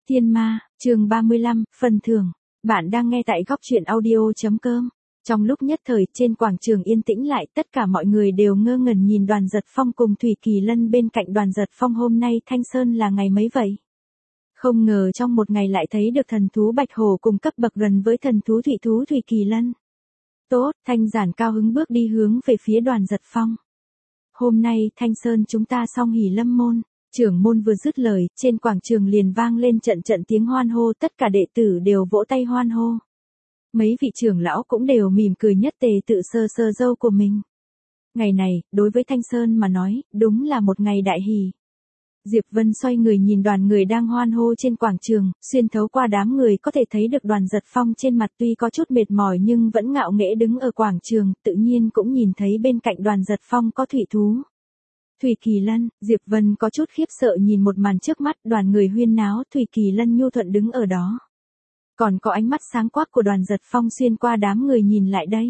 Thiên Ma, chương 35, phần thưởng. Bạn đang nghe tại góc truyện audio.com. Trong lúc nhất thời trên quảng trường yên tĩnh lại, tất cả mọi người đều ngơ ngẩn nhìn Đoàn Giật Phong cùng Thủy Kỳ Lân bên cạnh Đoàn Giật Phong. Hôm nay Thanh Sơn là ngày mấy vậy? Không ngờ trong một ngày lại thấy được thần thú Bạch Hổ cùng cấp bậc gần với thần thú Thủy Kỳ Lân. Tốt, Thanh Giản cao hứng bước đi hướng về phía Đoàn Giật Phong. Hôm nay Thanh Sơn chúng ta xong hỉ lâm môn. Trưởng môn vừa dứt lời, trên quảng trường liền vang lên trận trận tiếng hoan hô, tất cả đệ tử đều vỗ tay hoan hô. Mấy vị trưởng lão cũng đều mỉm cười nhất tề tự sơ sơ râu của mình. Ngày này, đối với Thanh Sơn mà nói, đúng là một ngày đại hỷ. Diệp Vân xoay người nhìn đoàn người đang hoan hô trên quảng trường, xuyên thấu qua đám người có thể thấy được Đoàn Giật Phong trên mặt tuy có chút mệt mỏi nhưng vẫn ngạo nghễ đứng ở quảng trường, tự nhiên cũng nhìn thấy bên cạnh Đoàn Giật Phong có thủy thú. Thủy Kỳ Lân, Diệp Vân có chút khiếp sợ nhìn một màn trước mắt, đoàn người huyên náo, Thủy Kỳ Lân nhu thuận đứng ở đó. Còn có ánh mắt sáng quắc của Đoàn Giật Phong xuyên qua đám người nhìn lại đây.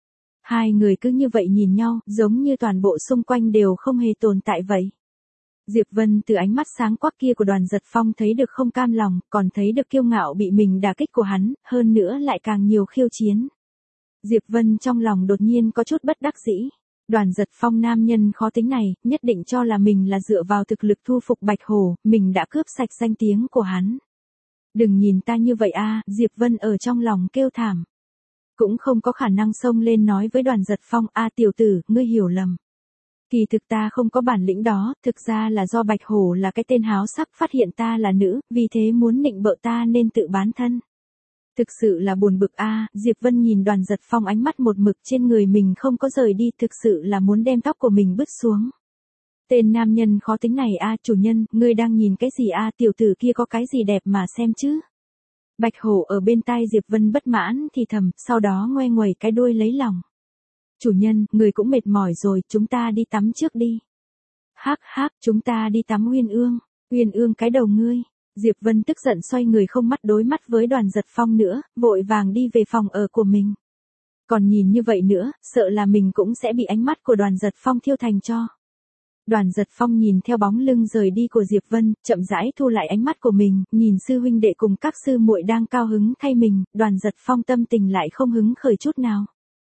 Hai người cứ như vậy nhìn nhau, giống như toàn bộ xung quanh đều không hề tồn tại vậy. Diệp Vân từ ánh mắt sáng quắc kia của Đoàn Giật Phong thấy được không cam lòng, còn thấy được kiêu ngạo bị mình đả kích của hắn, hơn nữa lại càng nhiều khiêu chiến. Diệp Vân trong lòng đột nhiên có chút bất đắc dĩ. Đoàn Giật Phong nam nhân khó tính này, nhất định cho là mình là dựa vào thực lực thu phục Bạch Hổ, mình đã cướp sạch danh tiếng của hắn. Đừng nhìn ta như vậy a, Diệp Vân ở trong lòng kêu thảm. Cũng không có khả năng xông lên nói với Đoàn Giật Phong, a tiểu tử, ngươi hiểu lầm. Kỳ thực ta không có bản lĩnh đó, thực ra là do Bạch Hổ là cái tên háo sắc phát hiện ta là nữ, vì thế muốn nịnh bợ ta nên tự bán thân. Thực sự là buồn bực a, Diệp Vân nhìn Đoàn Giật Phong ánh mắt một mực trên người mình không có rời đi, thực sự là muốn đem tóc của mình bứt xuống. Tên nam nhân khó tính này a, chủ nhân, ngươi đang nhìn cái gì a, tiểu tử kia có cái gì đẹp mà xem chứ. Bạch Hổ ở bên tai Diệp Vân bất mãn thì thầm, sau đó ngoe nguẩy cái đuôi lấy lòng. Chủ nhân, người cũng mệt mỏi rồi, chúng ta đi tắm trước đi. Hắc hắc, chúng ta đi tắm Uyên Ương cái đầu ngươi. Diệp Vân tức giận xoay người không mắt đối mắt với Đoàn Giật Phong nữa, vội vàng đi về phòng ở của mình. Còn nhìn như vậy nữa, sợ là mình cũng sẽ bị ánh mắt của Đoàn Giật Phong thiêu thành tro. Đoàn Giật Phong nhìn theo bóng lưng rời đi của Diệp Vân, chậm rãi thu lại ánh mắt của mình, nhìn sư huynh đệ cùng các sư muội đang cao hứng thay mình, Đoàn Giật Phong tâm tình lại không hứng khởi chút nào.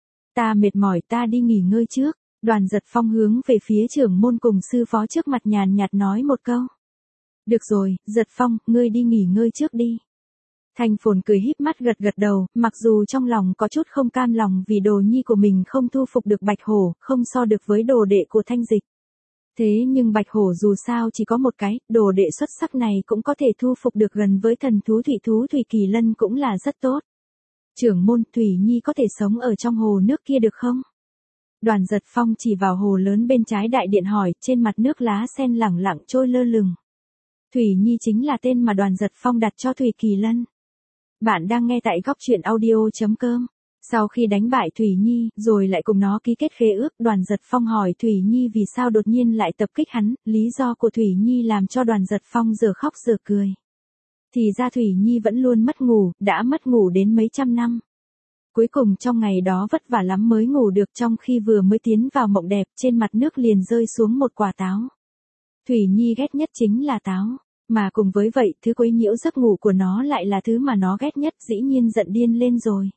Ta mệt mỏi, ta đi nghỉ ngơi trước. Đoàn Giật Phong hướng về phía trưởng môn cùng sư phó trước mặt nhàn nhạt nói một câu. Được rồi, Giật Phong, ngươi đi nghỉ ngơi trước đi. Thanh Phồn cười híp mắt gật gật đầu, mặc dù trong lòng có chút không cam lòng vì đồ nhi của mình không thu phục được Bạch Hổ, không so được với đồ đệ của Thanh Dịch. Thế nhưng Bạch Hổ dù sao chỉ có một cái, đồ đệ xuất sắc này cũng có thể thu phục được gần với thần thú Thủy Kỳ Lân cũng là rất tốt. Trưởng môn, Thủy Nhi có thể sống ở trong hồ nước kia được không? Đoàn Giật Phong chỉ vào hồ lớn bên trái đại điện hỏi, trên mặt nước lá sen lẳng lặng trôi lơ lửng. Thủy Nhi chính là tên mà Đoàn Giật Phong đặt cho Thủy Kỳ Lân. Bạn đang nghe tại góc truyện audio.com. Sau khi đánh bại Thủy Nhi, rồi lại cùng nó ký kết khế ước, Đoàn Giật Phong hỏi Thủy Nhi vì sao đột nhiên lại tập kích hắn, lý do của Thủy Nhi làm cho Đoàn Giật Phong giờ khóc giờ cười. Thì ra Thủy Nhi vẫn luôn mất ngủ, đã mất ngủ đến mấy trăm năm. Cuối cùng trong ngày đó vất vả lắm mới ngủ được, trong khi vừa mới tiến vào mộng đẹp, trên mặt nước liền rơi xuống một quả táo. Thủy Nhi ghét nhất chính là táo, mà cùng với vậy, thứ quấy nhiễu giấc ngủ của nó lại là thứ mà nó ghét nhất, dĩ nhiên giận điên lên rồi.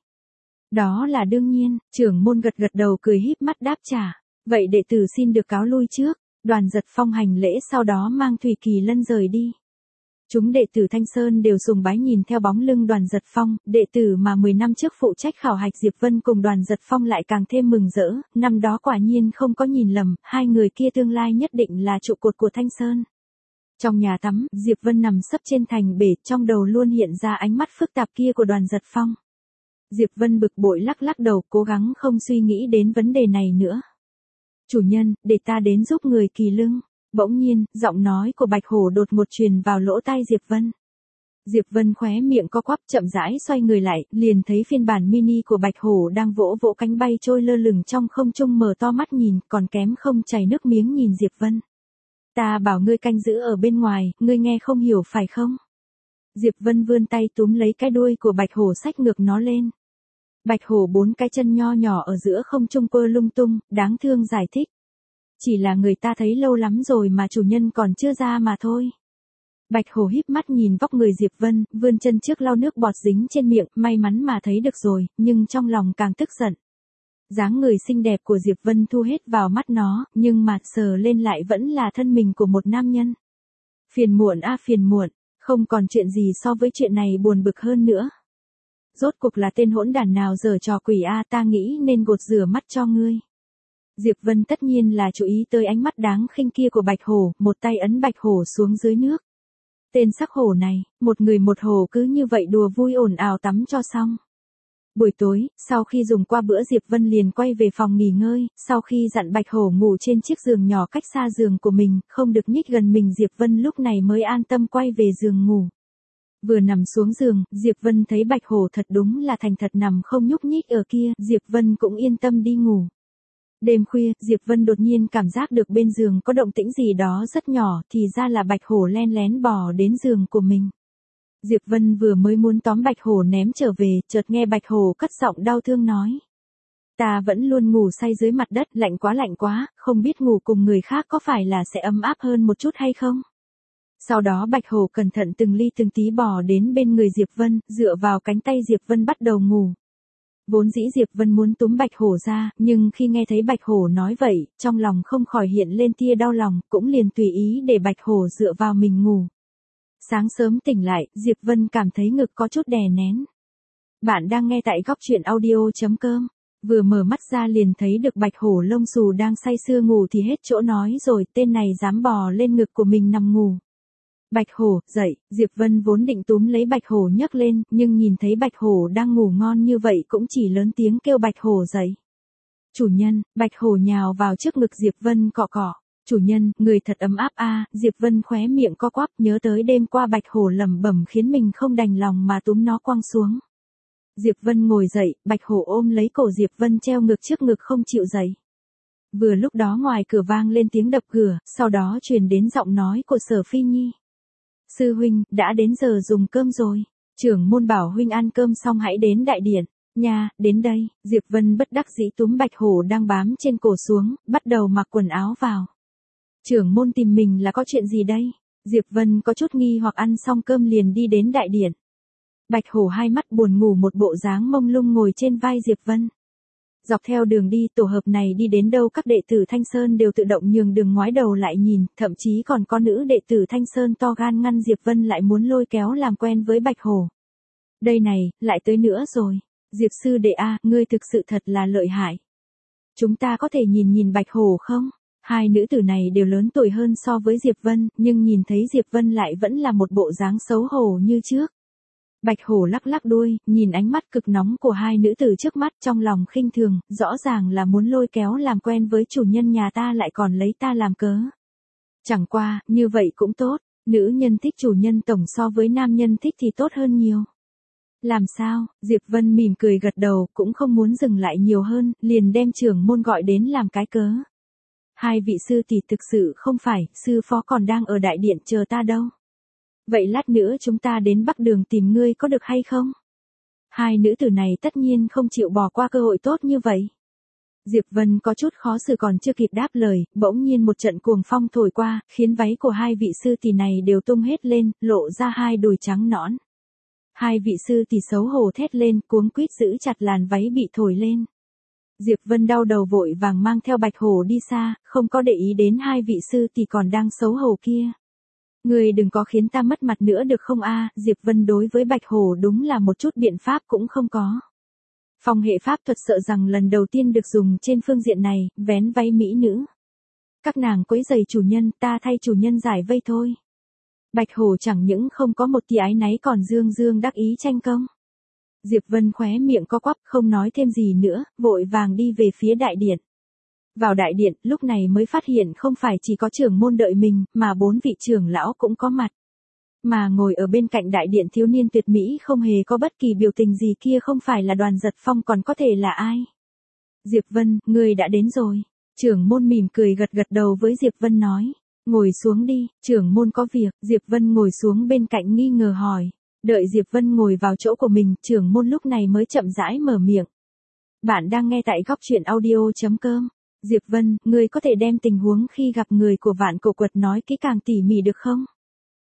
Đó là đương nhiên, trưởng môn gật gật đầu cười híp mắt đáp trả. Vậy đệ tử xin được cáo lui trước. Đoàn Giật Phong hành lễ sau đó mang Thủy Kỳ Lân rời đi. Chúng đệ tử Thanh Sơn đều sùng bái nhìn theo bóng lưng Đoàn Giật Phong, đệ tử mà 10 năm trước phụ trách khảo hạch Diệp Vân cùng Đoàn Giật Phong lại càng thêm mừng rỡ, năm đó quả nhiên không có nhìn lầm, hai người kia tương lai nhất định là trụ cột của Thanh Sơn. Trong nhà tắm, Diệp Vân nằm sấp trên thành bể, trong đầu luôn hiện ra ánh mắt phức tạp kia của Đoàn Giật Phong. Diệp Vân bực bội lắc lắc đầu, cố gắng không suy nghĩ đến vấn đề này nữa. Chủ nhân, để ta đến giúp người kỳ lưng. Bỗng nhiên, giọng nói của Bạch Hổ đột ngột truyền vào lỗ tai Diệp Vân. Diệp Vân khóe miệng co quắp chậm rãi xoay người lại, liền thấy phiên bản mini của Bạch Hổ đang vỗ vỗ cánh bay trôi lơ lửng trong không trung, mở to mắt nhìn, còn kém không chảy nước miếng nhìn Diệp Vân. Ta bảo ngươi canh giữ ở bên ngoài, ngươi nghe không hiểu phải không? Diệp Vân vươn tay túm lấy cái đuôi của Bạch Hổ xách ngược nó lên. Bạch Hổ bốn cái chân nho nhỏ ở giữa không trung quơ lung tung, đáng thương giải thích. Chỉ là người ta thấy lâu lắm rồi mà chủ nhân còn chưa ra mà thôi. Bạch Hổ híp mắt nhìn vóc người Diệp Vân, vươn chân trước lau nước bọt dính trên miệng, may mắn mà thấy được rồi, nhưng trong lòng càng tức giận. Dáng người xinh đẹp của Diệp Vân thu hết vào mắt nó, nhưng mà sờ lên lại vẫn là thân mình của một nam nhân. Phiền muộn a phiền muộn, không còn chuyện gì so với chuyện này buồn bực hơn nữa. Rốt cuộc là tên hỗn đản nào giở trò quỷ a, ta nghĩ nên gột rửa mắt cho ngươi. Diệp Vân tất nhiên là chú ý tới ánh mắt đáng khinh kia của Bạch Hổ, một tay ấn Bạch Hổ xuống dưới nước. Tên sắc hổ này, một người một hổ cứ như vậy đùa vui ồn ào tắm cho xong. Buổi tối, sau khi dùng qua bữa Diệp Vân liền quay về phòng nghỉ ngơi, sau khi dặn Bạch Hổ ngủ trên chiếc giường nhỏ cách xa giường của mình, không được nhích gần mình, Diệp Vân lúc này mới an tâm quay về giường ngủ. Vừa nằm xuống giường, Diệp Vân thấy Bạch Hổ thật đúng là thành thật nằm không nhúc nhích ở kia, Diệp Vân cũng yên tâm đi ngủ. Đêm khuya, Diệp Vân đột nhiên cảm giác được bên giường có động tĩnh gì đó rất nhỏ, thì ra là Bạch Hổ len lén bò đến giường của mình. Diệp Vân vừa mới muốn tóm Bạch Hổ ném trở về, chợt nghe Bạch Hổ cất giọng đau thương nói. Ta vẫn luôn ngủ say dưới mặt đất, lạnh quá, không biết ngủ cùng người khác có phải là sẽ ấm áp hơn một chút hay không? Sau đó Bạch Hổ cẩn thận từng ly từng tí bò đến bên người Diệp Vân, dựa vào cánh tay Diệp Vân bắt đầu ngủ. Vốn dĩ Diệp Vân muốn túm Bạch Hổ ra, nhưng khi nghe thấy Bạch Hổ nói vậy, trong lòng không khỏi hiện lên tia đau lòng, cũng liền tùy ý để Bạch Hổ dựa vào mình ngủ. Sáng sớm tỉnh lại, Diệp Vân cảm thấy ngực có chút đè nén. Bạn đang nghe tại góc truyện audio.com. Vừa mở mắt ra liền thấy được Bạch Hổ lông xù đang say sưa ngủ thì hết chỗ nói rồi, tên này dám bò lên ngực của mình nằm ngủ. Bạch Hổ, dậy, Diệp Vân vốn định túm lấy Bạch Hổ nhấc lên, nhưng nhìn thấy Bạch Hổ đang ngủ ngon như vậy cũng chỉ lớn tiếng kêu Bạch Hổ dậy. Chủ nhân, Bạch Hổ nhào vào trước ngực Diệp Vân cọ cọ. Chủ nhân, người thật ấm áp a, Diệp Vân khóe miệng co quắp, nhớ tới đêm qua Bạch Hổ lẩm bẩm khiến mình không đành lòng mà túm nó quăng xuống. Diệp Vân ngồi dậy, Bạch Hổ ôm lấy cổ Diệp Vân treo ngược trước ngực không chịu dậy. Vừa lúc đó ngoài cửa vang lên tiếng đập cửa, sau đó truyền đến giọng nói của Sở Phi Nhi. Sư huynh, đã đến giờ dùng cơm rồi. Trưởng môn bảo huynh ăn cơm xong hãy đến đại điện. Nha, đến đây, Diệp Vân bất đắc dĩ túm Bạch Hổ đang bám trên cổ xuống, bắt đầu mặc quần áo vào. Trưởng môn tìm mình là có chuyện gì đây? Diệp Vân có chút nghi hoặc, ăn xong cơm liền đi đến đại điện. Bạch Hổ hai mắt buồn ngủ một bộ dáng mông lung ngồi trên vai Diệp Vân. Dọc theo đường đi tổ hợp này đi đến đâu các đệ tử Thanh Sơn đều tự động nhường đường ngoái đầu lại nhìn, thậm chí còn có nữ đệ tử Thanh Sơn to gan ngăn Diệp Vân lại muốn lôi kéo làm quen với Bạch Hổ. Đây này, lại tới nữa rồi. Diệp sư đệ a, ngươi thực sự thật là lợi hại. Chúng ta có thể nhìn Bạch Hổ không? Hai nữ tử này đều lớn tuổi hơn so với Diệp Vân, nhưng nhìn thấy Diệp Vân lại vẫn là một bộ dáng xấu hổ như trước. Bạch Hổ lắc lắc đuôi, nhìn ánh mắt cực nóng của hai nữ tử trước mắt trong lòng khinh thường, rõ ràng là muốn lôi kéo làm quen với chủ nhân nhà ta lại còn lấy ta làm cớ. Chẳng qua, như vậy cũng tốt, nữ nhân thích chủ nhân tổng so với nam nhân thích thì tốt hơn nhiều. Làm sao, Diệp Vân mỉm cười gật đầu, cũng không muốn dừng lại nhiều hơn, liền đem trưởng môn gọi đến làm cái cớ. Hai vị sư tỷ thực sự không phải, sư phó còn đang ở đại điện chờ ta đâu. Vậy lát nữa chúng ta đến Bắc Đường tìm ngươi có được hay không? Hai nữ tử này tất nhiên không chịu bỏ qua cơ hội tốt như vậy. Diệp Vân có chút khó xử còn chưa kịp đáp lời, bỗng nhiên một trận cuồng phong thổi qua, khiến váy của hai vị sư tỷ này đều tung hết lên, lộ ra hai đùi trắng nõn. Hai vị sư tỷ xấu hổ thét lên, cuống quýt giữ chặt làn váy bị thổi lên. Diệp Vân đau đầu vội vàng mang theo Bạch Hổ đi xa, không có để ý đến hai vị sư tỷ còn đang xấu hổ kia. Người đừng có khiến ta mất mặt nữa được không a? Diệp Vân đối với Bạch Hổ đúng là một chút biện pháp cũng không có. Phong hệ pháp thuật sợ rằng lần đầu tiên được dùng trên phương diện này, vén váy mỹ nữ. Các nàng quấy giày chủ nhân, ta thay chủ nhân giải vây thôi. Bạch Hổ chẳng những không có một tí ái náy còn dương dương đắc ý tranh công. Diệp Vân khóe miệng co quắp không nói thêm gì nữa, vội vàng đi về phía đại điện. Vào đại điện, lúc này mới phát hiện không phải chỉ có trưởng môn đợi mình, mà 4 vị trưởng lão cũng có mặt. Mà ngồi ở bên cạnh đại điện thiếu niên tuyệt mỹ không hề có bất kỳ biểu tình gì kia không phải là Đoàn Giật Phong còn có thể là ai. Diệp Vân, người đã đến rồi. Trưởng môn mỉm cười gật gật đầu với Diệp Vân nói. Ngồi xuống đi, trưởng môn có việc. Diệp Vân ngồi xuống bên cạnh nghi ngờ hỏi. Đợi Diệp Vân ngồi vào chỗ của mình, trưởng môn lúc này mới chậm rãi mở miệng. Bạn đang nghe tại góc truyện audio.com. Diệp Vân, ngươi có thể đem tình huống khi gặp người của Vạn Cổ Quật nói kỹ càng tỉ mỉ được không?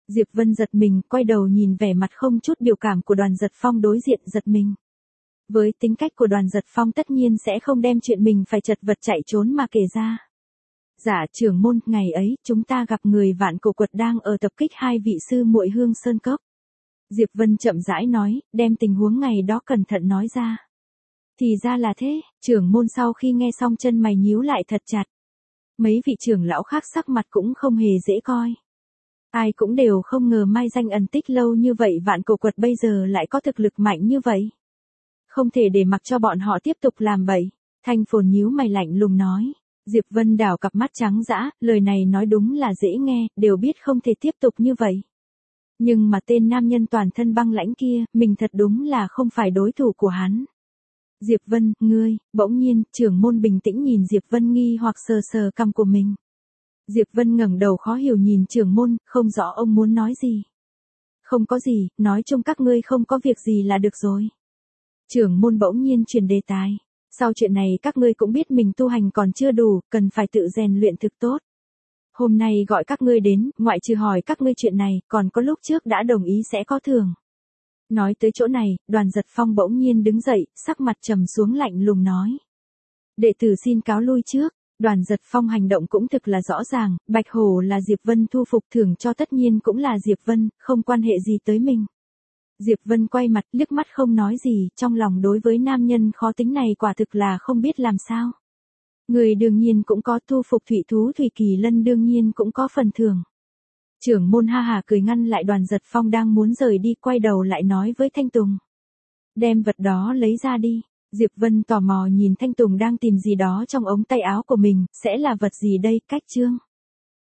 Diệp Vân giật mình, quay đầu nhìn vẻ mặt không chút biểu cảm của Đoàn Giật Phong đối diện giật mình. Với tính cách của Đoàn Giật Phong tất nhiên sẽ không đem chuyện mình phải chật vật chạy trốn mà kể ra. Dạ trưởng môn, ngày ấy chúng ta gặp người Vạn Cổ Quật đang ở tập kích hai vị sư muội Hương Sơn Cốc. Diệp Vân chậm rãi nói, đem tình huống ngày đó cẩn thận nói ra. Thì ra là thế, trưởng môn sau khi nghe xong chân mày nhíu lại thật chặt. Mấy vị trưởng lão khác sắc mặt cũng không hề dễ coi. Ai cũng đều không ngờ mai danh ẩn tích lâu như vậy Vạn Cổ Quật bây giờ lại có thực lực mạnh như vậy. Không thể để mặc cho bọn họ tiếp tục làm bậy. Thanh Phồn nhíu mày lạnh lùng nói. Diệp Vân đảo cặp mắt trắng dã, lời này nói đúng là dễ nghe, đều biết không thể tiếp tục như vậy. Nhưng mà tên nam nhân toàn thân băng lãnh kia, mình thật đúng là không phải đối thủ của hắn. Diệp Vân, ngươi, bỗng nhiên, trưởng môn bình tĩnh nhìn Diệp Vân nghi hoặc sờ sờ cằm của mình. Diệp Vân ngẩng đầu khó hiểu nhìn trưởng môn, không rõ ông muốn nói gì. Không có gì, nói chung các ngươi không có việc gì là được rồi. Trưởng môn bỗng nhiên chuyển đề tài. Sau chuyện này các ngươi cũng biết mình tu hành còn chưa đủ, cần phải tự rèn luyện thực tốt. Hôm nay gọi các ngươi đến, ngoại trừ hỏi các ngươi chuyện này, còn có lúc trước đã đồng ý sẽ có thưởng. Nói tới chỗ này, Đoàn Giật Phong bỗng nhiên đứng dậy, sắc mặt trầm xuống lạnh lùng nói. Đệ tử xin cáo lui trước. Đoàn Giật Phong hành động cũng thực là rõ ràng, Bạch Hổ là Diệp Vân thu phục thưởng cho tất nhiên cũng là Diệp Vân, không quan hệ gì tới mình. Diệp Vân quay mặt liếc mắt không nói gì, trong lòng đối với nam nhân khó tính này quả thực là không biết làm sao. Người đương nhiên cũng có thu phục thủy thú Thủy Kỳ Lân đương nhiên cũng có phần thưởng. Trưởng môn ha hà cười ngăn lại Đoàn Giật Phong đang muốn rời đi, quay đầu lại nói với Thanh Tùng. Đem vật đó lấy ra đi. Diệp Vân tò mò nhìn Thanh Tùng đang tìm gì đó trong ống tay áo của mình, sẽ là vật gì đây, cách chương.